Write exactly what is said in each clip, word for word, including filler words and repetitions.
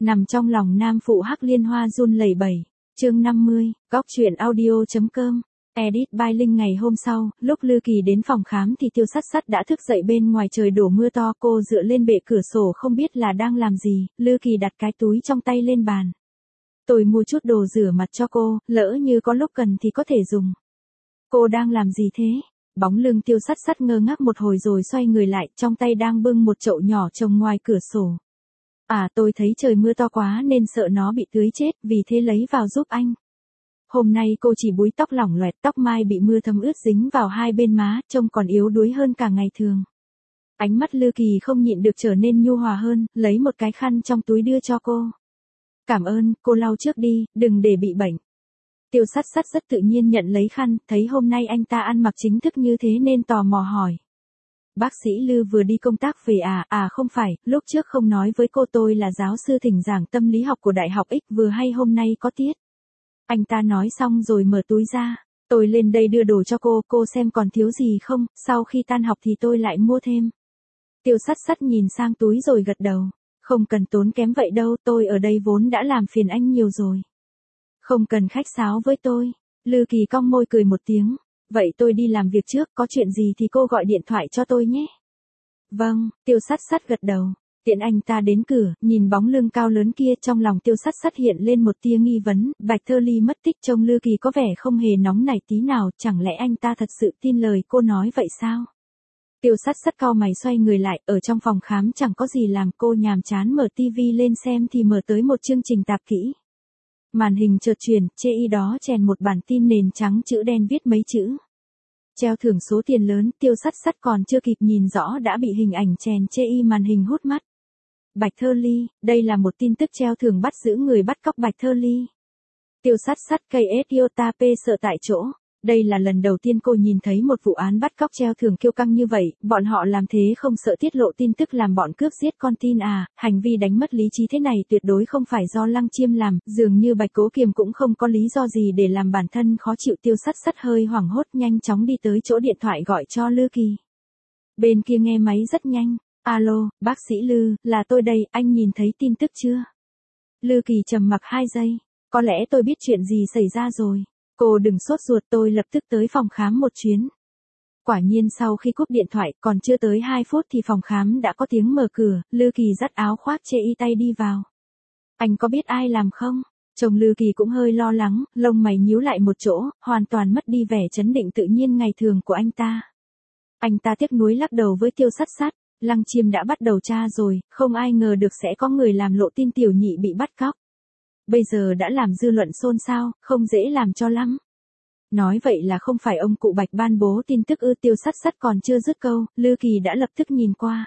Nằm trong lòng nam phụ Hắc Liên Hoa run lẩy bẩy. Chương năm mươi, góc truyện audio.com. Edit by Linh. Ngày hôm sau, lúc Lư Kỳ đến phòng khám thì Tiêu Sắt Sắt đã thức dậy, bên ngoài trời đổ mưa to, cô dựa lên bệ cửa sổ không biết là đang làm gì. Lư Kỳ đặt cái túi trong tay lên bàn. Tôi mua chút đồ rửa mặt cho cô, lỡ như có lúc cần thì có thể dùng. Cô đang làm gì thế? Bóng lưng Tiêu Sắt Sắt ngơ ngác một hồi rồi xoay người lại, trong tay đang bưng một chậu nhỏ trồng ngoài cửa sổ. À, tôi thấy trời mưa to quá nên sợ nó bị tưới chết, vì thế lấy vào giúp anh. Hôm nay cô chỉ búi tóc lỏng loẹt, tóc mai bị mưa thấm ướt dính vào hai bên má, trông còn yếu đuối hơn cả ngày thường. Ánh mắt Lư Kỳ không nhịn được trở nên nhu hòa hơn, lấy một cái khăn trong túi đưa cho cô. Cảm ơn, cô lau trước đi, đừng để bị bệnh. Tiêu Sắt Sắt rất tự nhiên nhận lấy khăn, thấy hôm nay anh ta ăn mặc chính thức như thế nên tò mò hỏi. Bác sĩ Lư vừa đi công tác về à? À không phải, lúc trước không nói với cô tôi là giáo sư thỉnh giảng tâm lý học của Đại học X, vừa hay hôm nay có tiết. Anh ta nói xong rồi mở túi ra. Tôi lên đây đưa đồ cho cô, cô xem còn thiếu gì không, sau khi tan học thì tôi lại mua thêm. Tiêu Sắt Sắt nhìn sang túi rồi gật đầu. Không cần tốn kém vậy đâu, tôi ở đây vốn đã làm phiền anh nhiều rồi. Không cần khách sáo với tôi. Lư Kỳ cong môi cười một tiếng. Vậy tôi đi làm việc trước, có chuyện gì thì cô gọi điện thoại cho tôi nhé. Vâng, Tiêu Sắt Sắt gật đầu. Tiện anh ta đến cửa, nhìn bóng lưng cao lớn kia, trong lòng Tiêu Sắt Sắt hiện lên một tia nghi vấn. Bạch Thơ Ly mất tích trông Lư Kỳ có vẻ không hề nóng nảy tí nào, chẳng lẽ anh ta thật sự tin lời cô nói vậy sao? Tiêu Sắt Sắt cau mày xoay người lại, ở trong phòng khám chẳng có gì làm, cô nhàm chán mở tivi lên xem thì mở tới một chương trình tạp kỹ. Màn hình chợt chuyển, chê y đó chèn một bản tin nền trắng chữ đen viết mấy chữ. Treo thưởng số tiền lớn, Tiêu Sắt Sắt còn chưa kịp nhìn rõ đã bị hình ảnh chèn chê y màn hình hút mắt. Bạch Thơ Ly, đây là một tin tức treo thưởng bắt giữ người bắt cóc Bạch Thơ Ly. Tiêu Sắt Sắt cây Iota P sợ tại chỗ. Đây là lần đầu tiên cô nhìn thấy một vụ án bắt cóc treo thưởng kiêu căng như vậy, bọn họ làm thế không sợ tiết lộ tin tức làm bọn cướp giết con tin à? Hành vi đánh mất lý trí thế này tuyệt đối không phải do Lăng Chiêm làm, dường như Bạch Cố Kiềm cũng không có lý do gì để làm bản thân khó chịu. Tiêu Sắt Sắt hơi hoảng hốt, nhanh chóng đi tới chỗ điện thoại gọi cho Lư Kỳ. Bên kia nghe máy rất nhanh. Alo, bác sĩ Lư, là tôi đây, anh nhìn thấy tin tức chưa? Lư Kỳ trầm mặc hai giây. Có lẽ tôi biết chuyện gì xảy ra rồi. Cô đừng sốt ruột, tôi lập tức tới phòng khám một chuyến. Quả nhiên sau khi cúp điện thoại, còn chưa tới hai phút thì phòng khám đã có tiếng mở cửa, Lư Kỳ dắt áo khoác chê y tay đi vào. Anh có biết ai làm không? Chồng Lư Kỳ cũng hơi lo lắng, lông mày nhíu lại một chỗ, hoàn toàn mất đi vẻ trấn định tự nhiên ngày thường của anh ta. Anh ta tiếc nuối lắc đầu với Tiêu Sắt Sắt. Lăng Chiêm đã bắt đầu tra rồi, không ai ngờ được sẽ có người làm lộ tin tiểu nhị bị bắt cóc. Bây giờ đã làm dư luận xôn xao, không dễ làm cho lắm. Nói vậy là không phải ông cụ Bạch ban bố tin tức ư? Tiêu Sắt Sắt còn chưa dứt câu, Lư Kỳ đã lập tức nhìn qua.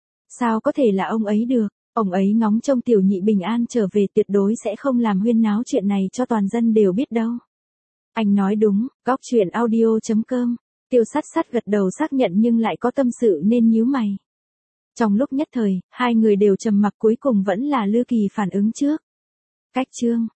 Sao có thể là ông ấy được, ông ấy ngóng trông tiểu nhị bình an trở về, tuyệt đối sẽ không làm huyên náo chuyện này cho toàn dân đều biết đâu. Anh nói đúng, góc truyện audio.com. Tiêu Sắt Sắt gật đầu xác nhận nhưng lại có tâm sự nên nhíu mày. Trong lúc nhất thời, hai người đều trầm mặc, cuối cùng vẫn là Lư Kỳ phản ứng trước. Cách chương